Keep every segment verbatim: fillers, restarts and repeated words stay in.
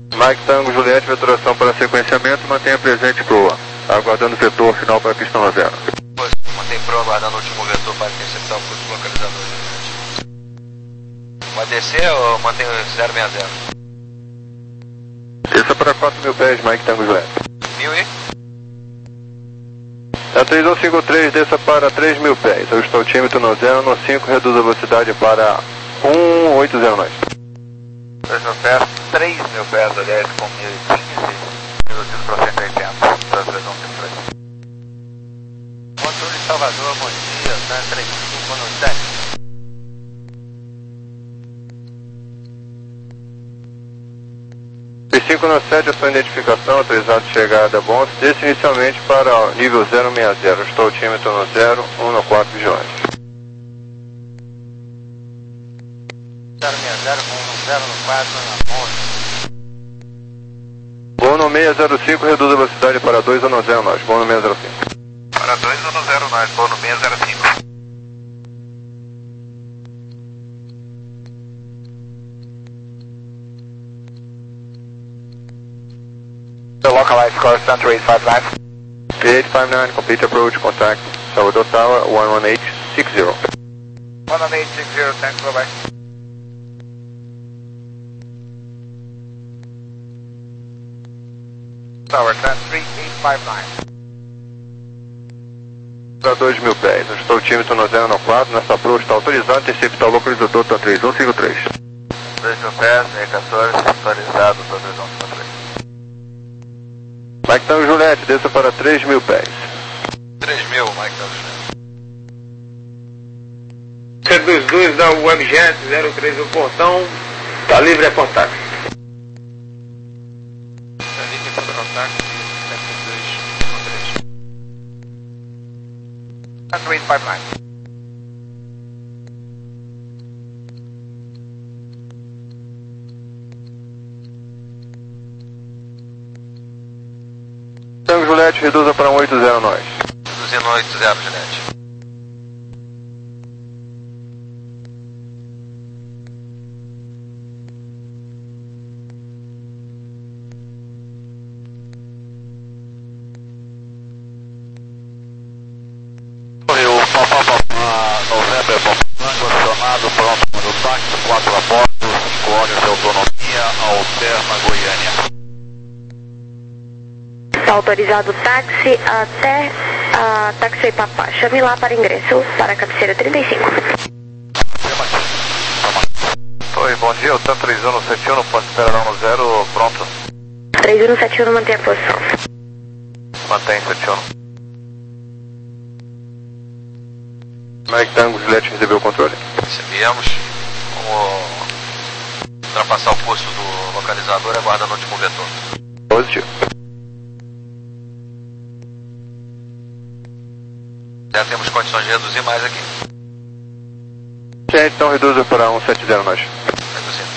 Mike Tango Juliette, vetoração para sequenciamento, mantenha presente proa, aguardando o vetor final para a pista nove zero. Mantém proa, aguardando o último vetor para interceptar o fluxo localizador. Vai descer ou mantém o zero seis zero? Desça para quatro mil pés, Mike Tango Juliette. Mil e? É três um cinco três, desça para três mil pés. Eu estou tímetro no zero, no cinco, reduz a velocidade para um oito zero nove. três mil pés, três mil pés, aliás, com mil e quinze, reduzido para cento e oitenta, para três um cinco três. Motor de Salvador, bom dia, tá três cinco no sete. três cinco no sete, a sua identificação, autorizado de chegada bom, desce inicialmente para o nível zero seis zero, estou altímetro no zero, um no quatro, vigilante. zero seis zero, um no zero, no quatro, na onze. Bom no seis zero cinco, reduz a velocidade para dois um no zero nove, bom no seis zero cinco. Para dois um no zero nove, bom no seis zero cinco. The localized score center eight five nine. eight five nine, complete approach, contact Salvador Tower, one one eight six zero. one one eight six zero, thanks, bye bye. Tower ten three eight five nine. Para dois mil pés, eu estou tímetro no zero no quatro, nessa approach está autorizado, interceptar o localizador tá três um cinco três. dois mil pés, seis quatorze, autorizado, três um cinco três. Mike Tango Juliette, desça para três mil pés. três mil, Mike Tango Juliette. C dois dois da Webjet zero três, o portão está livre a contato. Está livre para contato, sete dois um três. Center eight five nine. Tango Juliette, reduza para um oito zero nove. Reduzindo oito zero, Juliette. Correu Papapá, November, Papapá, acionado, pronto para o táxi, quatro a bordo, cinco horas de autonomia, Alterna, Goiânia. Autorizado táxi até a Taxi Papá. Chame lá para ingresso para a cabeceira trinta e cinco. Oi, bom dia, o TAM três um no sete um, pode esperar no zero, pronto. três um no sete um, mantém a posição. Mantém sete um. Mike Tango Juliette recebeu o controle. Recebemos. Vamos ultrapassar o posto do localizador e aguardar no último vetor. Positivo. Já temos condições de reduzir mais aqui. Sim, então reduza para um sete zero nove. Reduzindo.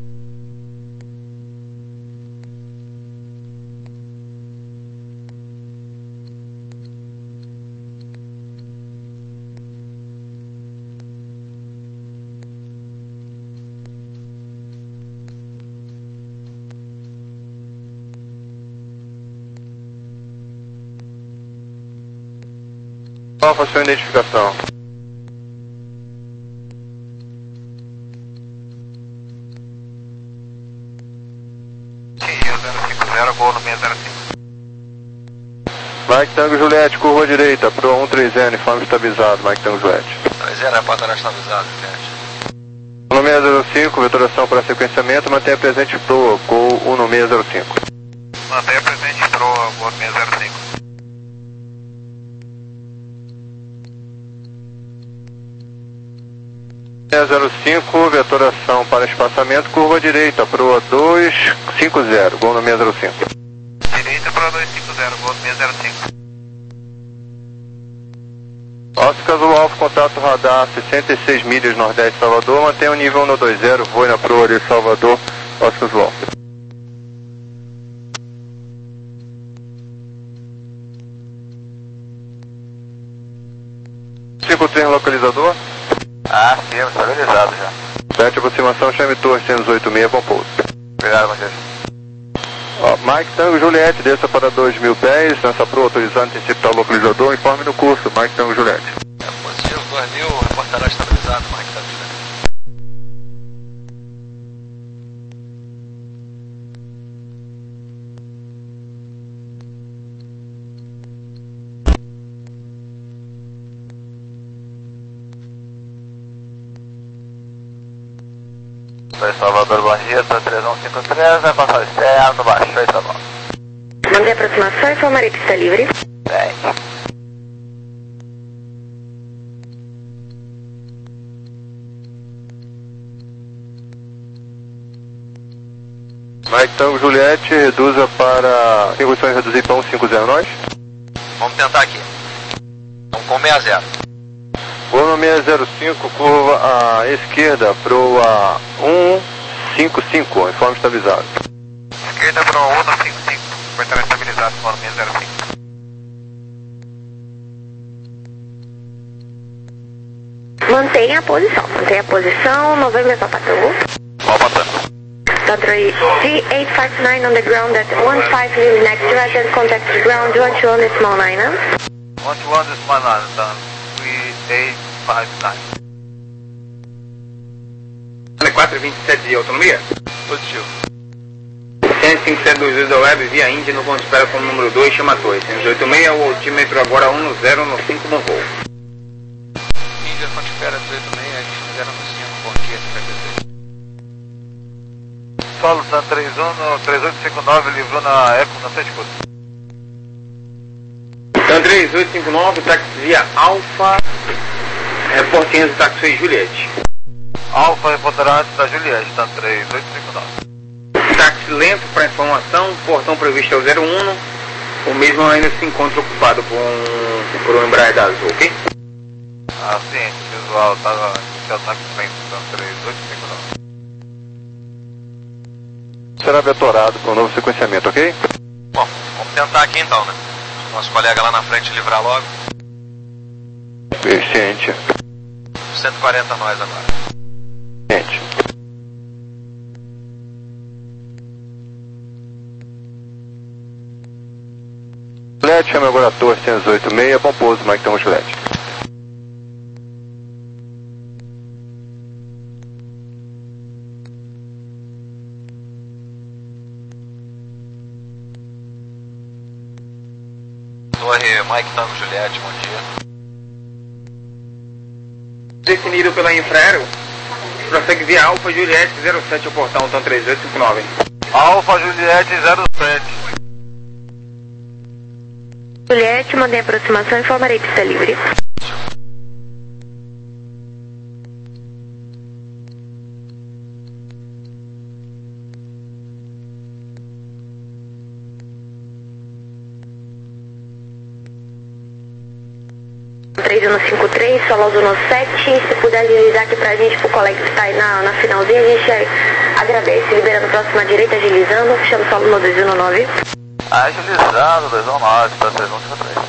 Qual a sua identificação? Rio zero cinco zero, gol no seis zero cinco. Mike Tango Juliette, curva direita, Pro um três N, informe estabilizado, Mike Tango Juliette. três zero é para estar estabilizado, gente. No seis zero cinco, vetoração para sequenciamento, mantenha presente Pro, gol um no seis zero cinco. Mantenha presente pro gol no seis zero cinco. seis zero cinco, vetoração para espaçamento, curva direita, Pro dois cinco zero, gol no seis zero cinco. Direita para dois cinco zero, gol no seis zero cinco. Oscar Zulu Alfa, contato radar sessenta e seis milhas nordeste Salvador, mantenha o nível no dois zero, voe na Pro de Salvador, Oscar Zulu Alfa. cinco três localizador. Ah, sim, estabilizado já. sete aproximação, chame Torres cento e oitenta e seis, bom pouso. Obrigado, Matheus. Ó, Mike Tango Juliette, desça para dois mil pés, lança pro autorizando, antecipo ao localizador, informe no curso, Mike Tango Juliette. É positivo, dois mil, reportará estabilizado, Mike Tango Juliette. Foi Salvador Barreto, três um cinco três, vai passar externo, baixou e tá bom. Mantém aproximação, informarei pista livre. Bem. Mike Tango Juliette, reduza para cinco oito reduzir para um cinco zero nós. Vamos tentar aqui. Vamos com seis zero. Vou no seis zero cinco, curva à esquerda pro a um cinco cinco, informe estabilizado. Esquerda para o um cinco cinco, reportará estabilizado, fora seis zero cinco. Mantenha a posição, mantenha a posição, November Papa Tango. Papa Tango. Country G eight five nine on the ground at one five live next direct and contact the ground one two one small nine. one two one small nine, done. three eight five nine. quatro vinte e sete de autonomia? Positivo. cento e cinquenta e sete dois dois da web via Índia no ponto de espera como número dois, chama dois. cento e oitenta e seis, o altímetro agora um no zero no cinco no voo. Índia, ponto de espera dezoito e seis, a gente zero no cinco, bom dia, cinquenta e seis. Solo San três um no três oito cinco nove, livrou na Eco, na sete curso. Então três oito cinco nove, táxi via Alfa, reportinho do táxi Juliette. Alfa reportará antes da Juliette, tá três oito cinco nove. Táxi lento para informação, portão previsto é o zero um, o mesmo ainda se encontra ocupado por um, por um Embraer da Azul, ok? Ah, sim, visual, tá, inicial táxi lento, então três oito cinco nove. Será vetorado para um novo sequenciamento, ok? Bom, vamos tentar aqui então, né? Nosso colega lá na frente livrar logo. Eficiente. cento e quarenta nós agora. Eficiente. Juliette, chama agora a torre cento e oito seis, bom pouso, Mike Tango Juliette. Torre Mike Tango Juliette, bom dia. Definido pela Infraero, prossegue via Alfa Juliette zero sete ao portão, então três oito cinco nove. Alfa Juliette zero sete. Juliette, mantém aproximação, informarei pista livre. três um cinco três, solo zona sete, se puder agilizar aqui pra gente, pro colega que tá aí na, na finalzinha, a gente agradece. Liberando próxima direita, agilizando, chama o solo no dois um nove. Agilizado, dois um nove, para três um cinco três.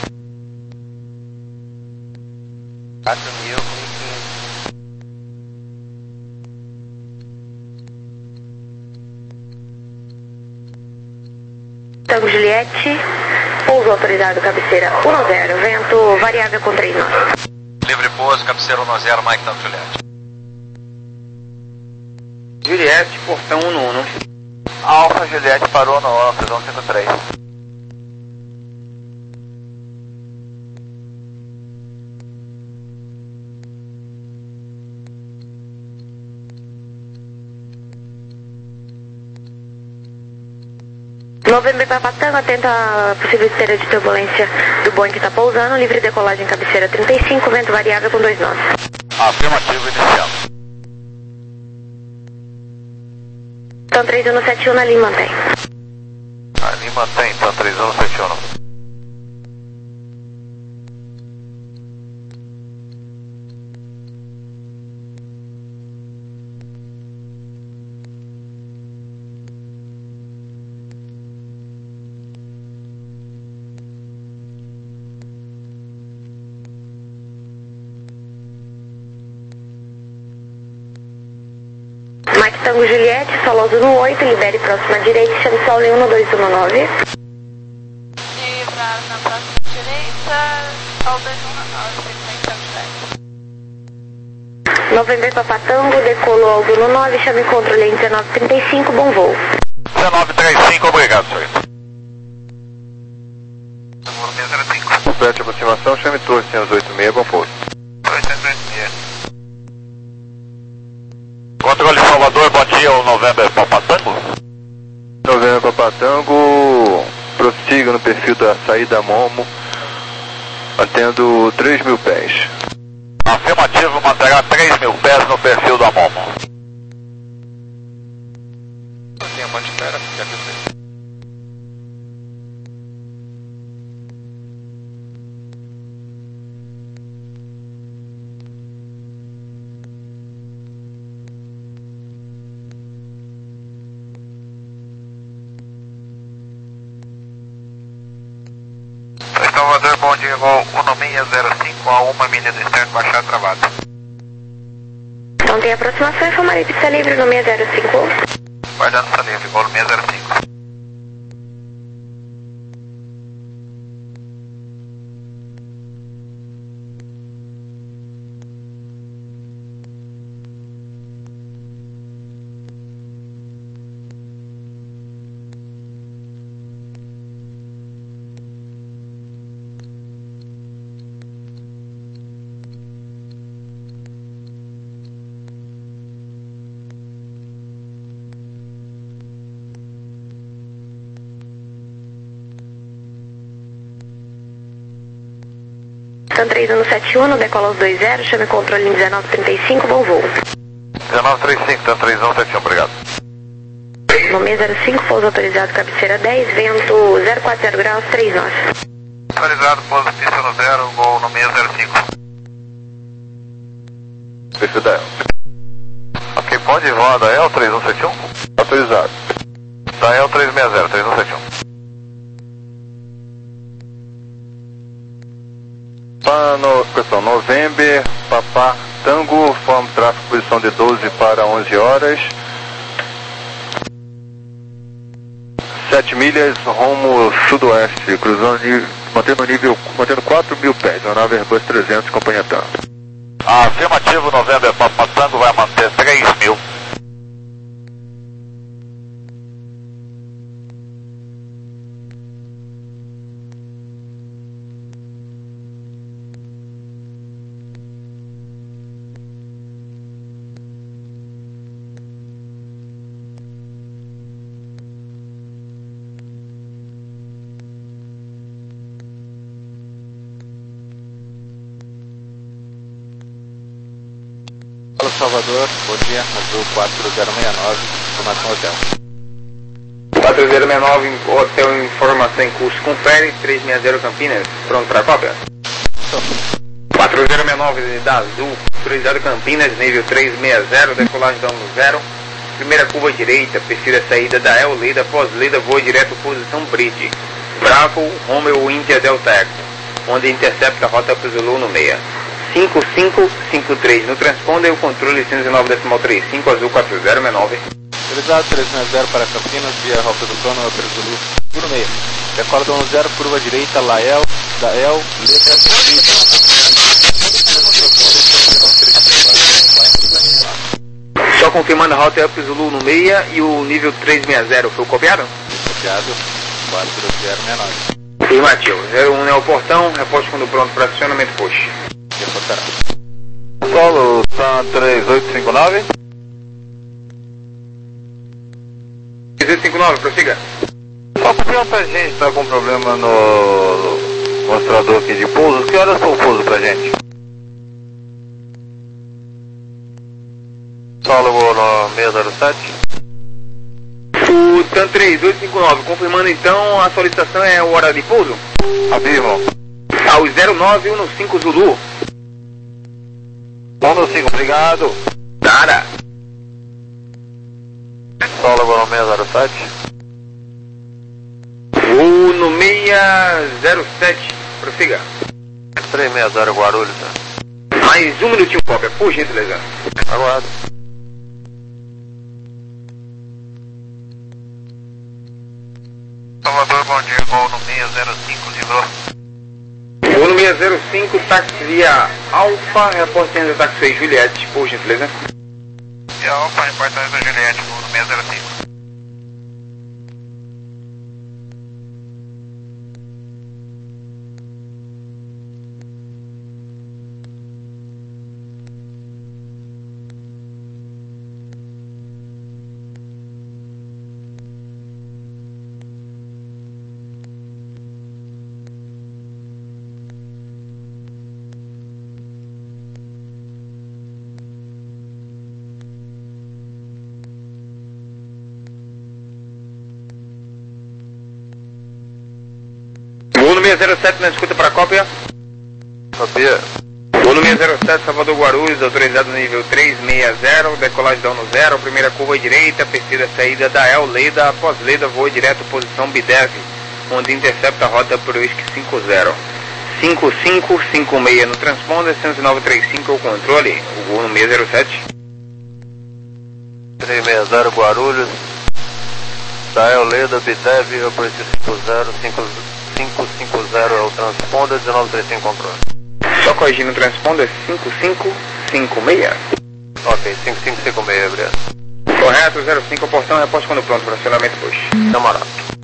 quatro mil, Tango Juliette, pouso autorizado, cabeceira um zero, vento variável com três nós. Livre pouso, cabeceira um zero, Mike Tango Juliette. Juliette, portão um no um. Alfa Juliette parou no três um cinco três. Novembro Papa Tango, atenta a possível esteira de turbulência do Boeing que está pousando, livre decolagem cabeceira trinta e cinco, vento variável com dois nós. Afirmativo inicial. Então três um sete um ali mantém. Ali mantém, então três um sete um. Mike Tango Juliette, Soloso no oito, libere próxima direita, chame Sol em um dois um nove. Livrar na próxima direita, Sol dois um nove, frequência sete. Novembro Papa Tango, decolou ao Zuno nove, chame controle em dezenove trinta e cinco, bom voo. dezenove trinta e cinco, obrigado, senhor. Complete a aproximação, chame Torre cem oitenta e seis, bom voo. Controle Salvador, bom dia, o November Papa Tango. Novembro Papa Tango, prossiga no perfil da saída Momo, mantendo três mil pés. Afirmativo, manterá três mil pés no perfil da Momo. Tempo à espera, já que você. Salvador, bom dia, voo um seis zero cinco a uma milha do externo, baixar travado. Então tem aproximação, informarei pista livre no seis zero cinco. Guardando pista livre, voo seis zero cinco. Então três um sete um, decola aos dois zero, chame controle em dezenove trinta e cinco, bom voo. dezenove trinta e cinco, então três um sete um, obrigado. No seis zero cinco, pouso autorizado, cabeceira dez, vento zero quatro zero graus, três nove. Autorizado, pouso pista no zero, voo no seis zero cinco. Perfil da El. Ok, pode voar da El três um sete um? Autorizado. Da El três seis zero, três um sete um. Pano, questão, November, Papa Tango, forma tráfego, posição de doze para onze horas. sete milhas, rumo sudoeste, cruzando, mantendo nível, mantendo quatro mil pés, a nave Airbus trezentos, companhia Tango. Afirmativo, November Papa Tango vai manter três mil. Fala Salvador, bom dia, Azul quatro zero seis nove, informação hotel. quatro zero seis nove, hotel informação em curso, confere, três seis zero Campinas, pronto para cópia? quatro zero seis nove da Azul, autorizado Campinas, nível três seis zero, decolagem da um zero, primeira curva direita, perfil da saída da El Leda, pós-Leda, voa direto posição Bridge, Bravo, Romeo, India, Delta Echo, onde intercepta a rota para o Zulu no meia. cinco cinco cinco três no transponder, o controle cento e nove decimal trinta e cinco, Azul quatro zero seis nove. Autorizado três seis zero para Campinas, via Rota do Sono, Upper Zulu, Zulu meia. Decola da um zero, curva direita, Lael, da El, Leda, Só confirmando a rota Upper Zulu no meia e o nível três seis zero, foi copiado? Copiado, quatro zero seis nove. Afirmativo, zero um é o portão, reposte quando pronto para acionamento push. Reportará. Solo, Sun três oito cinco nove. três oito cinco nove, prossiga. Só confirma pra gente, tá com problema no mostrador aqui de pouso. Que horas foi o pouso pra gente? Solo no seis zero sete. O TAN três oito cinco nove, confirmando então, a solicitação é o horário de pouso? Afirmo. Ao zero nove um cinco Zulu. um cinco, obrigado. Nada. Solo no seis zero sete. O no seis zero sete, prossiga. três seis zero Guarulhos. Né? Mais um minutinho, cópia, por gentileza. Aguardo. Salvador, bom dia, gol no seis zero cinco, livrou. Gol no seis zero cinco, táxi via Alfa, reportando táxi Juliette, por gentileza. Via Alfa, reportagem da Juliette, gol no seis zero cinco. Gol no seis zero sete, na escuta para cópia. Copia. Gol no seis zero sete, Salvador Guarulhos, autorizado no nível três seis zero, decolagem down no zero, primeira curva à direita, precisa saída da El Leda, após Leda voa direto posição Bidev, onde intercepta a rota por Whisky cinco zero. cinco cinco cinco seis no transponder, cento e nove trinta e cinco é o controle, o gol no seis zero sete. três seis zero Guarulhos, da El Leda, Bidev, eu preciso cinco zero, cinco cinco zero é o transponder, dezenove trinta e cinco controle. Só corrigindo o transponder, cinco cinco cinco seis. Ok, cinco cinco cinco seis, obrigado. Correto, zero cinco, portão, reposto quando pronto para acionamento push. Namorado.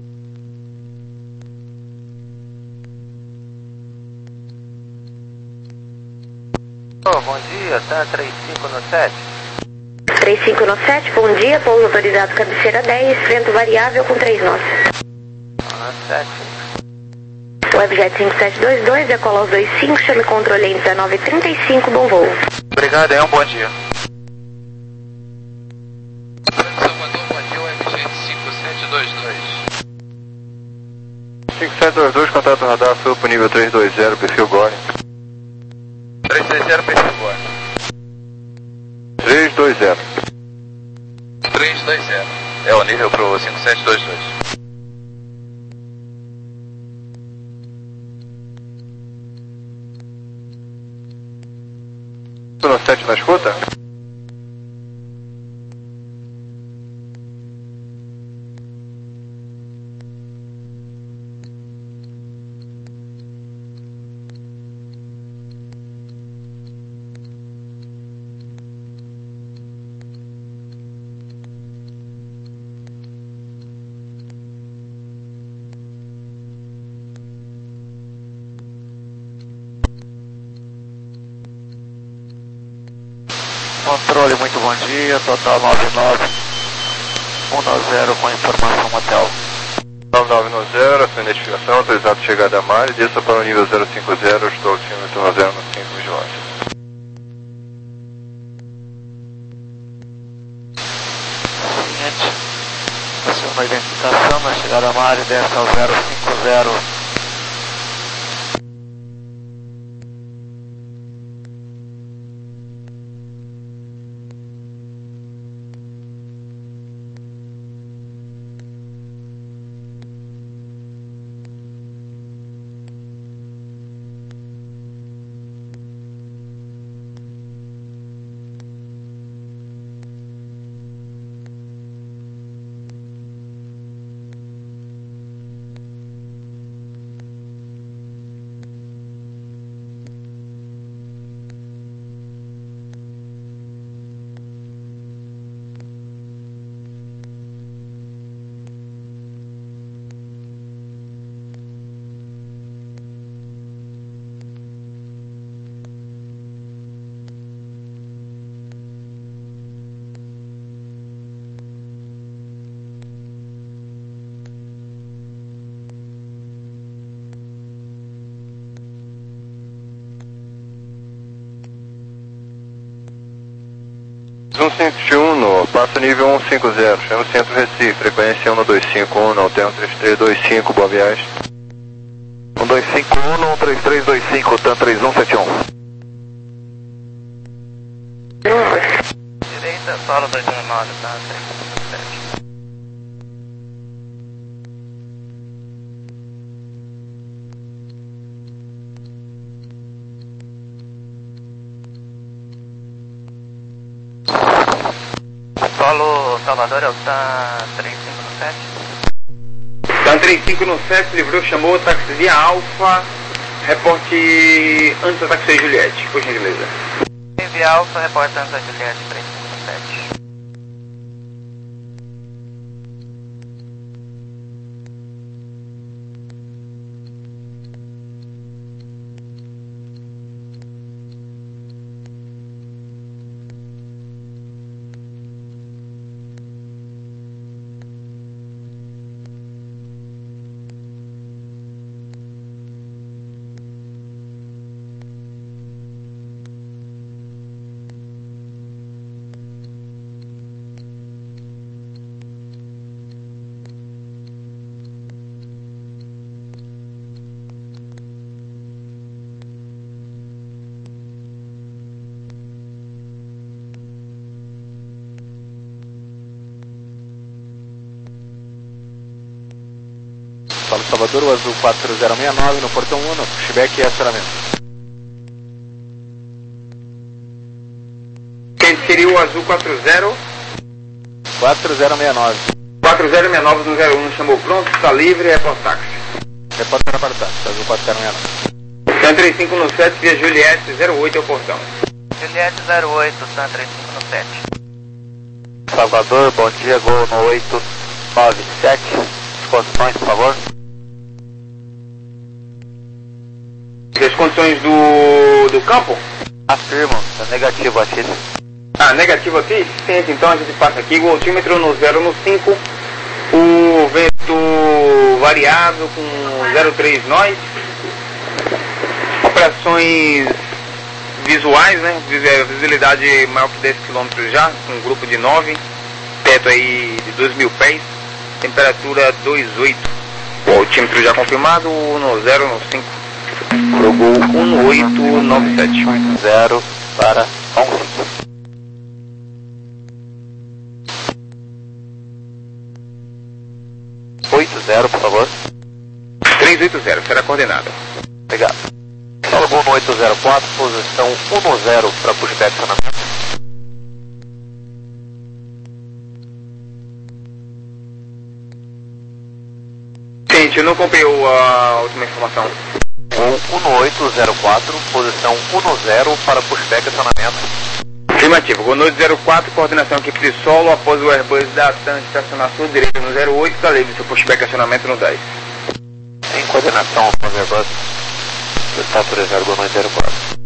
Oh, bom dia, tá três cinco no sete. três cinco no sete, bom dia, pouso autorizado cabeceira dez, vento variável com três nós. Ah, sete. Webjet cinco sete dois dois, decola aos dois cinco, chame controle em dezenove trinta e cinco, bom voo. Obrigado, é um bom dia. Salvador, bom dia, Webjet cinco sete dois dois. cinco sete dois dois, contato radar, sul pro nível três dois zero, perfil Gore. três dois zero, perfil Gore. três dois zero. três dois zero. É o nível pro cinco sete dois dois. No sete na escuta? Controle, muito bom dia, total nove nove um zero com informação motel. nove nove zero, a sua identificação, autorizado chegada a mar e desça para o nível zero cinco zero, estou altímetro no zero cinco vigilância. Seguinte, aciona a identificação, na chegada a mar e desce ao zero cinco zero. cento e cinquenta e um, passa nível cento e cinquenta, chama o centro Recife, frequência cento e dois cinco um, não tem um três três dois cinco, boa viagem. um dois cinco um, um três três dois cinco, T A M três um sete um. Direita, solo dois um nove, tá três cinco sete. Solo Salvador, é o T A três cinco sete. Então trinta e cinco no sete, livrou, chamou, táxi via Alfa, reporte antes da táxi Juliette, por gentileza. Via Alfa, reporte antes da Juliette, trinta e cinco no sete. Paulo Salvador, o azul quatro zero seis nove no portão um, no pushback e acionamento. Quem seria o azul quatro zero? quatro zero seis nove. quatro zero seis nove do zero um, chamou pronto, está livre, reporte táxi. Repórter na parte táxi, azul quatro zero seis nove. San trinta e cinco no sete, via Juliette zero oito ao portão. Juliette zero oito, San trinta e cinco no sete. Salvador, bom dia, gol no oito nove sete. As condições, por favor. As condições do, do campo? Afirmo, é negativo, Atis. Ah, negativo aqui? Sim, então a gente passa aqui, o altímetro no zero no cinco, o vento variável com zero três nós, operações visuais, né, visibilidade maior que dez quilômetros já, com um grupo de nove, teto aí de dois mil pés, temperatura dois oito, o altímetro já confirmado no zero no cinco. Logou um oito nove sete. zero para onze. oito zero, por favor. trezentos e oitenta, será coordenada. Obrigado. Logou no oito zero quatro, posição um zero para pushback acionamento. Gente, eu não acompanhou a última informação. um oito zero quatro, posição um zero para pushback acionamento. Afirmativo, Gonoide zero quatro, coordenação equipe de solo, após o Airbus da TAM estacionar sua direita no zero oito, está livre seu pushback acionamento no dez. Em coordenação com o Airbus, está autorizado Gonoide zero quatro.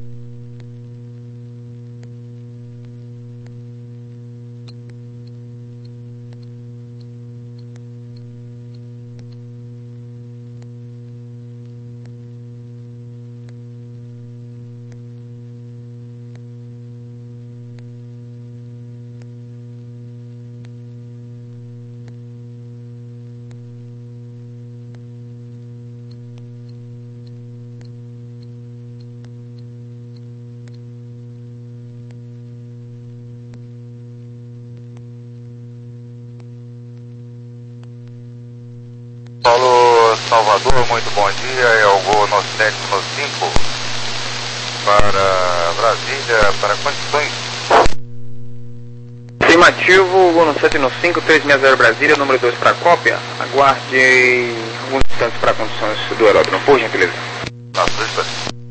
Paulo Salvador, muito bom dia, é o gol no sete no cinco para Brasília, para condições. Afirmativo, gol no sete no cinco, trezentos e sessenta Brasília, número dois para cópia, aguarde alguns instantes para condições do aeródromo, por gentileza. Nossa, dois.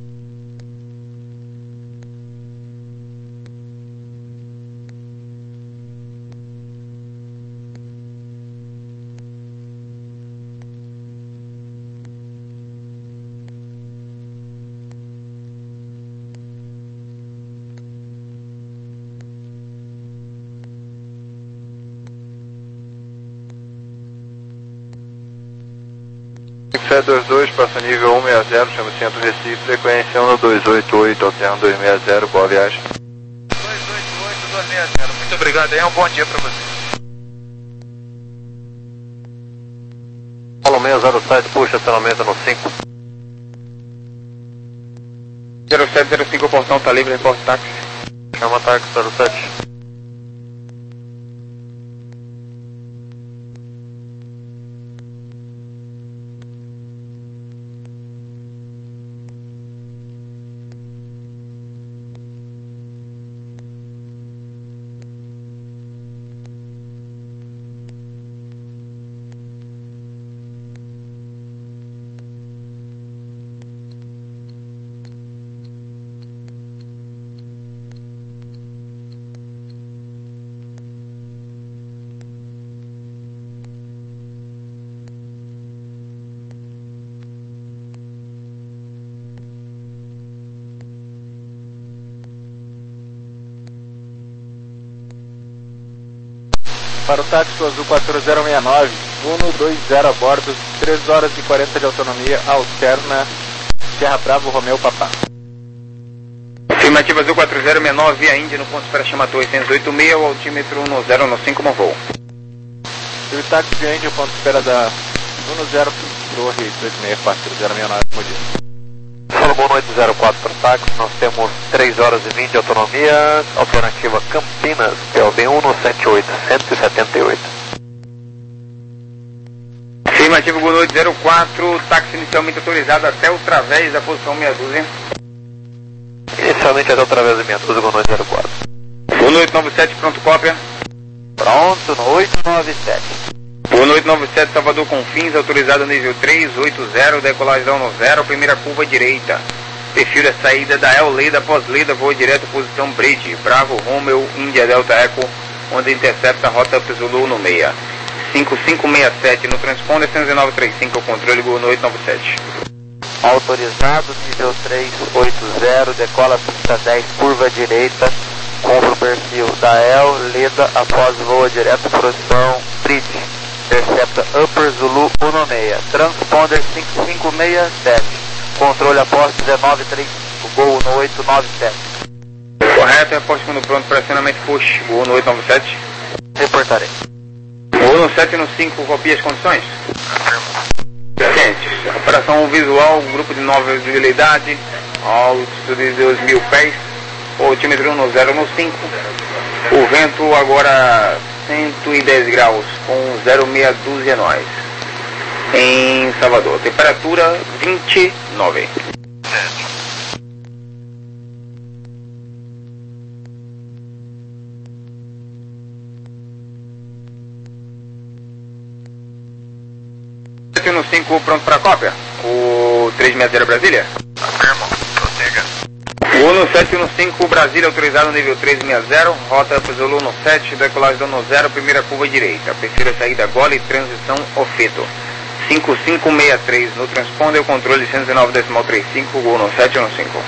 sete dois dois, passa nível um seis zero, chama Centro Recife, frequência um dois oito oito, alterno dois seis zero, boa viagem. dois oito oito, dois seis zero, muito obrigado, é um bom dia para você. Paulo seis zero sete, puxa acionamento no cinco. zero sete zero cinco, o portão está livre, reporte táxi. Chama táxi zero sete. Para o táxi azul quatro zero seis nove, Uno dois zero a bordo, três horas e quarenta de autonomia, alterna Sierra Bravo Romeo Papá. Afirmativa azul quatro zero seis nove, via Índia no ponto espera Chamatou oitocentos e oitenta e seis, o altímetro um zero um cinco, bom voo. O táxi via Índia, ponto espera da um zero, Torre dois seis quatro zero seis nove, bom dia. Solo boa noite zero quatro para o táxi, nós temos três horas e vinte de autonomia, alternativa Campinas, P L B um sete oito, cento e setenta e oito. Afirmativa, boa noite zero quatro, táxi inicialmente autorizado até o través da posição meia dúzia. Inicialmente até o través da meia dúzia, boa noite zero quatro. Boa noite nove sete, pronto cópia. Pronto, no oito nove sete. Boa noite nove sete, Salvador Confins, autorizado nível três oito zero, decolagem da um zero, primeira curva direita. Perfil da saída da El Leda, após Leda, voo direto, posição Bridge, Bravo, Romeo, Índia, Delta Eco, onde intercepta a rota Zulu no meia. cinco cinco seis sete no transponder, cento e nove trinta e cinco, controle, boa noite nove sete. Autorizado, nível três oito zero, decola pista dez, curva direita, compra o perfil da El Leda, após voa direto, posição Bridge. Intercepta Upper Zulu um seis, transponder cinco cinco seis sete, controle após dezenove trinta e cinco, gol no oito nove sete. Correto, reporte quando pronto para acionamento push, gol no oito nove sete. Reportarei. Gol no sete no cinco, copia as condições? Gente, operação visual, grupo de nova visibilidade, altitude de dois mil pés, altímetro um zero no cinco, o vento agora cento e dez graus, com zero meia dúzia nós, em Salvador, temperatura vinte e nove. sete no cinco, pronto para cópia, o três seis zero Brasília? Afirmo, prossiga. Uno sete no cinco, Brasília, autorizado nível três seis zero, rota Zulu no sete, decolagem do no zero, primeira curva direita, perfil saída Gole e transição Ofeto. cinco cinco seis três no transponder, o controle cento e nove decimal trinta e cinco, gol no sete no cinco.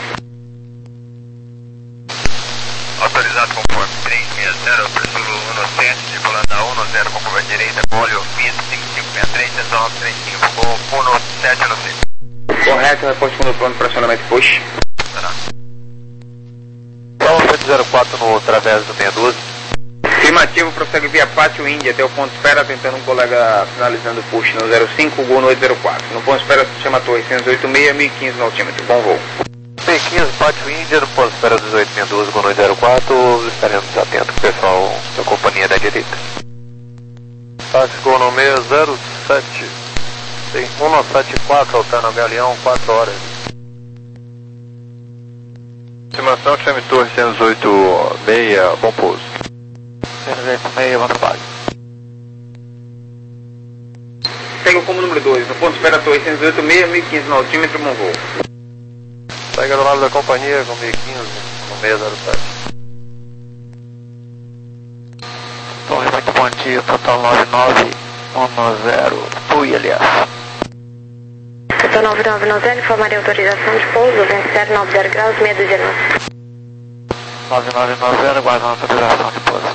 Autorizado conforme três seis zero, Zulu um sete, decolando a um zero com curva direita, Gole Ofeto, cinco cinco seis três, cento e nove trinta e cinco, gol no sete no cinco. Correto, reposte quando pronto para acionamento push. zero quatro no através do meia dúzia. Afirmativo, prossegue via Pátio Índia até o ponto espera, tentando um colega finalizando o push no zero cinco, gol no oito zero quatro. No ponto espera, chama Torre cento e oitenta e seis, mil e quinze no altímetro, bom voo. P quinze, Pátio Índia, no ponto espera dezoito sessenta e dois, gol no oito zero quatro, estaremos atentos, pessoal da companhia da direita. Táxi gol no seis zero sete, tem um sete quatro, alterna Galeão, quatro horas. Estimação, chame Torre cento e oitenta e seis, bom pouso. cento e oitenta e seis, bom trabalho. Pega como número dois, no ponto espera Torre cento e oitenta e seis, mil e quinze no altímetro, bom voo. Pega do lado da companhia com mil e quinze, no seis zero sete. Torre, muito bom dia, total nove nove um zero, fui, aliás. Total nove nove um zero, informaria autorização de pouso, vento zero nove zero graus, meia dúzia nove. nove nove um zero, aguardando autorização de pouso.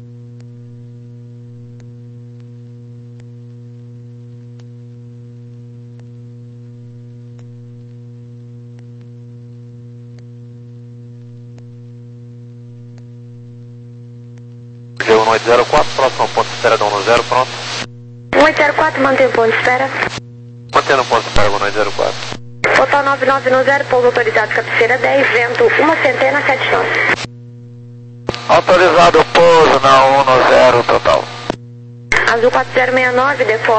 G um oito zero quatro, próximo ponto de espera do um zero, pronto. um oito zero quatro, mantém o ponto de espera. Mantendo o ponto de espera, um oito zero quatro. Total nove nove um zero, pouso autorizado, cabeceira dez, vento uma centena, sete nove. Autorizado o pouso na um zero total. Azul quatro zero seis nove, decola.